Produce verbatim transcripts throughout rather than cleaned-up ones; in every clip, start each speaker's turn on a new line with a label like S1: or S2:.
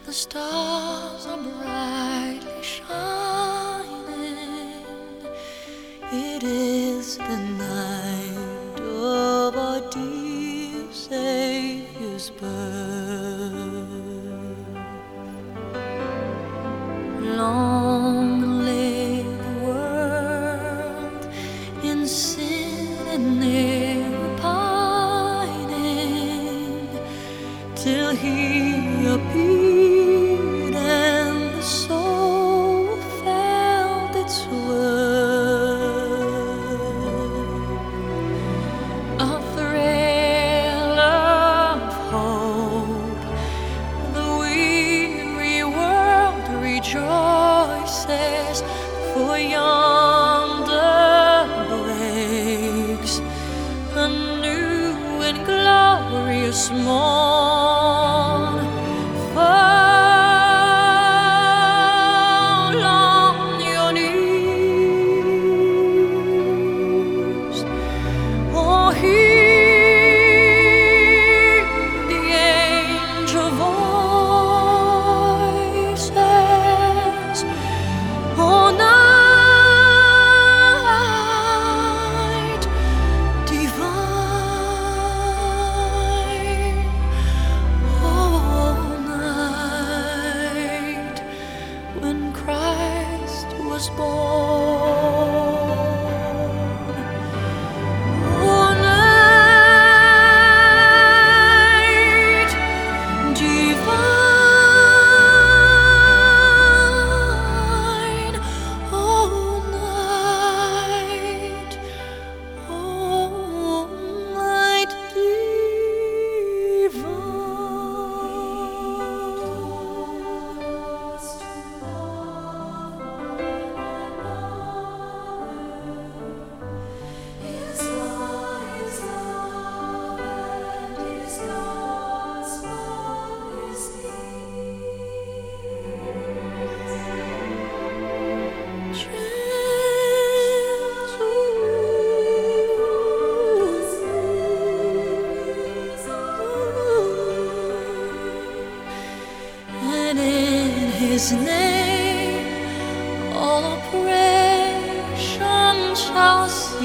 S1: The stars are brightly shining. It is the night of our dear Savior's birth. Long live the world in sin and never pining, till He appeared and the soul felt its worth. A thrill of hope, the weary world rejoices, for yonder breaks a new and glorious morn. Was born. Oh, night divine, oh, night, oh, night divine. His name all oppression shall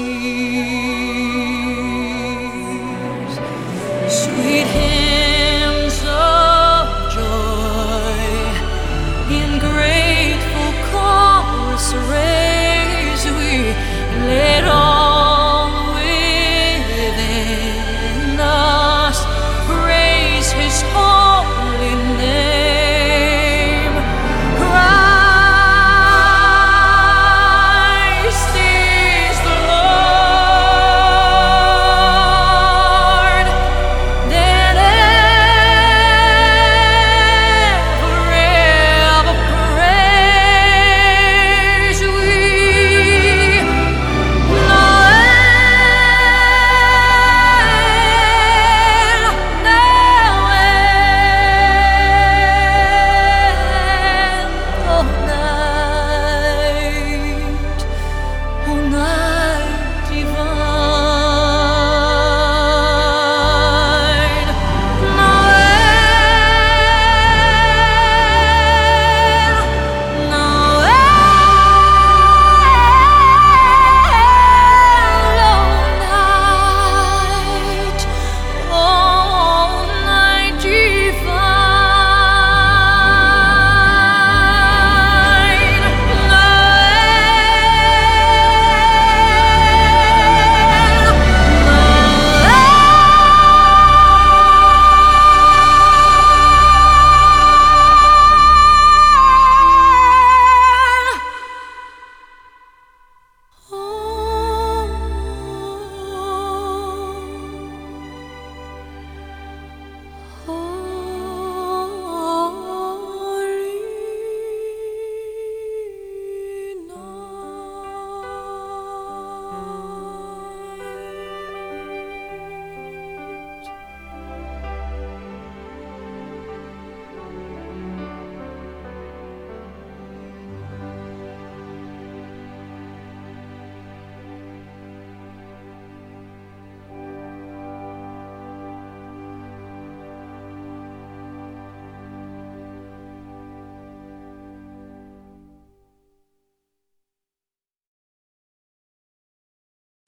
S1: cease. Sweet hymns of joy in grateful chorus raise we, let all